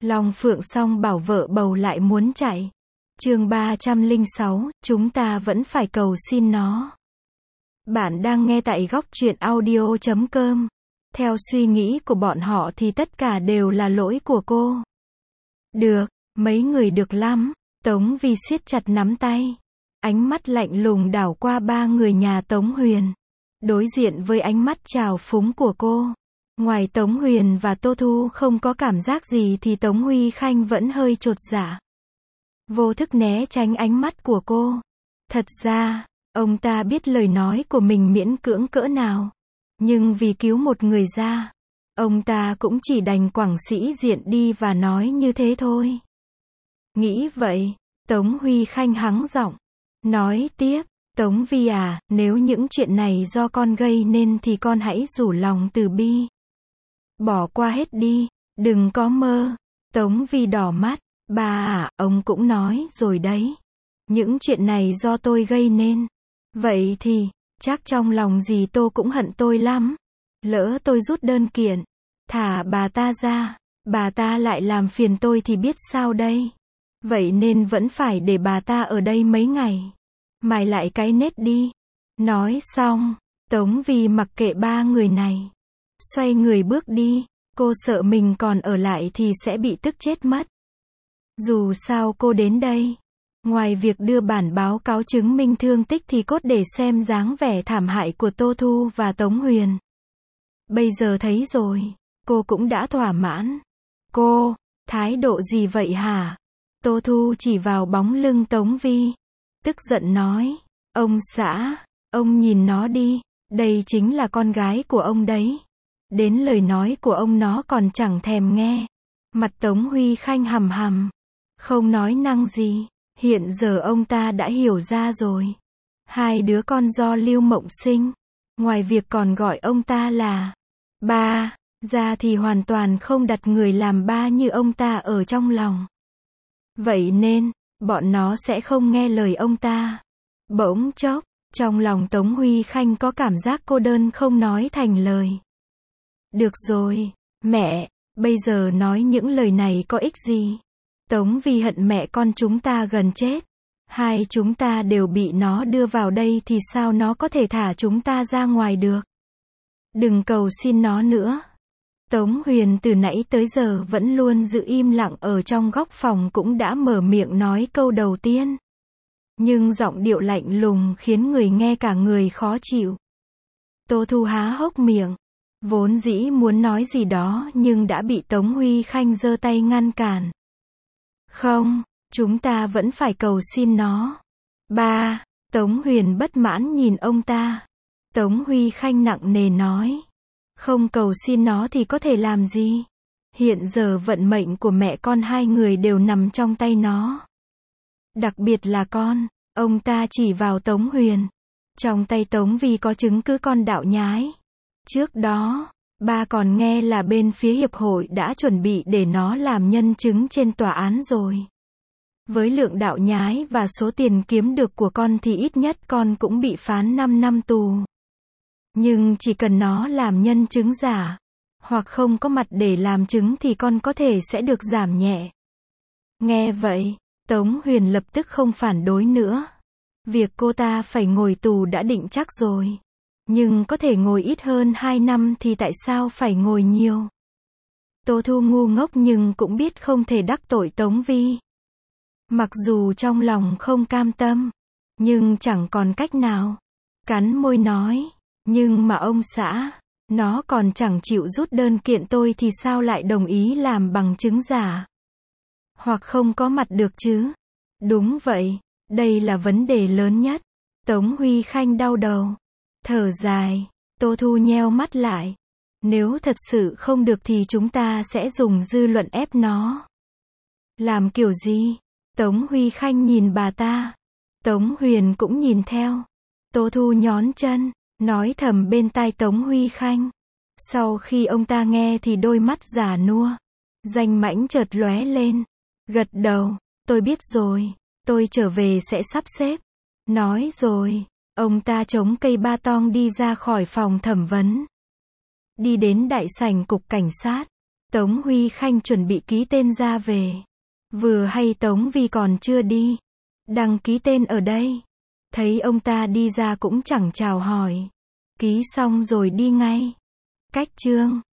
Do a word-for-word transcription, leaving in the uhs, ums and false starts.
Long Phượng song bảo vợ bầu lại muốn chạy. Chương ba trăm lẻ sáu, chúng ta vẫn phải cầu xin nó. Bạn đang nghe tại góc truyện audio chấm com. Theo suy nghĩ của bọn họ thì tất cả đều là lỗi của cô. Được, mấy người được lắm. Tống Vi siết chặt nắm tay. Ánh mắt lạnh lùng đảo qua ba người nhà Tống Huyền. Đối diện với ánh mắt trào phúng của cô. Ngoài Tống Huyền và Tô Thu không có cảm giác gì thì Tống Huy Khanh vẫn hơi chột dạ. Vô thức né tránh ánh mắt của cô. Thật ra, ông ta biết lời nói của mình miễn cưỡng cỡ nào. Nhưng vì cứu một người ra, ông ta cũng chỉ đành quẳng sĩ diện đi và nói như thế thôi. Nghĩ vậy, Tống Huy Khanh hắng giọng. Nói tiếp, Tống Vi à, nếu những chuyện này do con gây nên thì con hãy rủ lòng từ bi. Bỏ qua hết đi, đừng có mơ. Tống Vi đỏ mắt. Ba à, ông cũng nói rồi đấy. Những chuyện này do tôi gây nên. Vậy thì, chắc trong lòng dì Tô cũng hận tôi lắm. Lỡ tôi rút đơn kiện, thả bà ta ra, bà ta lại làm phiền tôi thì biết sao đây. Vậy nên vẫn phải để bà ta ở đây mấy ngày. Mài lại cái nết đi. Nói xong, Tống Vi mặc kệ ba người này. Xoay người bước đi. Cô sợ mình còn ở lại thì sẽ bị tức chết mất. Dù sao cô đến đây, ngoài việc đưa bản báo cáo chứng minh thương tích thì cốt để xem dáng vẻ thảm hại của Tô Thu và Tống Huyền. Bây giờ thấy rồi, cô cũng đã thỏa mãn. Cô, thái độ gì vậy hả? Tô Thu chỉ vào bóng lưng Tống Vi. Tức giận nói, ông xã, ông nhìn nó đi, đây chính là con gái của ông đấy. Đến lời nói của ông nó còn chẳng thèm nghe. Mặt Tống Huy Khanh hầm hầm. Không nói năng gì. Hiện giờ ông ta đã hiểu ra rồi. Hai đứa con do Lưu Mộng sinh. Ngoài việc còn gọi ông ta là ba, ra thì hoàn toàn không đặt người làm ba như ông ta ở trong lòng. Vậy nên, bọn nó sẽ không nghe lời ông ta. Bỗng chốc, trong lòng Tống Huy Khanh có cảm giác cô đơn không nói thành lời. Được rồi, mẹ, bây giờ nói những lời này có ích gì? Tống Vi hận mẹ con chúng ta gần chết. Hai chúng ta đều bị nó đưa vào đây thì sao nó có thể thả chúng ta ra ngoài được? Đừng cầu xin nó nữa. Tống Huyền từ nãy tới giờ vẫn luôn giữ im lặng ở trong góc phòng cũng đã mở miệng nói câu đầu tiên. Nhưng giọng điệu lạnh lùng khiến người nghe cả người khó chịu. Tô Thu há hốc miệng. Vốn dĩ muốn nói gì đó nhưng đã bị Tống Huy Khanh giơ tay ngăn cản. Không, chúng ta vẫn phải cầu xin nó. Ba, Tống Huyền bất mãn nhìn ông ta. Tống Huy Khanh nặng nề nói. Không cầu xin nó thì có thể làm gì? Hiện giờ vận mệnh của mẹ con hai người đều nằm trong tay nó. Đặc biệt là con, ông ta chỉ vào Tống Huyền. Trong tay Tống Vi có chứng cứ con đạo nhái. Trước đó, ba còn nghe là bên phía hiệp hội đã chuẩn bị để nó làm nhân chứng trên tòa án rồi. Với lượng đạo nhái và số tiền kiếm được của con thì ít nhất con cũng bị phán năm năm tù. Nhưng chỉ cần nó làm nhân chứng giả, hoặc không có mặt để làm chứng thì con có thể sẽ được giảm nhẹ. Nghe vậy, Tống Huyền lập tức không phản đối nữa. Việc cô ta phải ngồi tù đã định chắc rồi. Nhưng có thể ngồi ít hơn hai năm thì tại sao phải ngồi nhiều? Tô Thu ngu ngốc nhưng cũng biết không thể đắc tội Tống Vi. Mặc dù trong lòng không cam tâm, nhưng chẳng còn cách nào. Cắn môi nói, nhưng mà ông xã, nó còn chẳng chịu rút đơn kiện tôi thì sao lại đồng ý làm bằng chứng giả? Hoặc không có mặt được chứ? Đúng vậy, đây là vấn đề lớn nhất. Tống Huy Khanh đau đầu. Thở dài, Tô Thu nheo mắt lại. Nếu thật sự không được thì chúng ta sẽ dùng dư luận ép nó. Làm kiểu gì? Tống Huy Khanh nhìn bà ta. Tống Huyền cũng nhìn theo. Tô Thu nhón chân, nói thầm bên tai Tống Huy Khanh. Sau khi ông ta nghe thì đôi mắt già nua, danh mãnh chợt lóe lên. Gật đầu, tôi biết rồi, tôi trở về sẽ sắp xếp. Nói rồi. Ông ta chống cây ba tong đi ra khỏi phòng thẩm vấn. Đi đến đại sảnh cục cảnh sát. Tống Huy Khanh chuẩn bị ký tên ra về. Vừa hay Tống Vi còn chưa đi. Đăng ký tên ở đây. Thấy ông ta đi ra cũng chẳng chào hỏi. Ký xong rồi đi ngay. Cách chương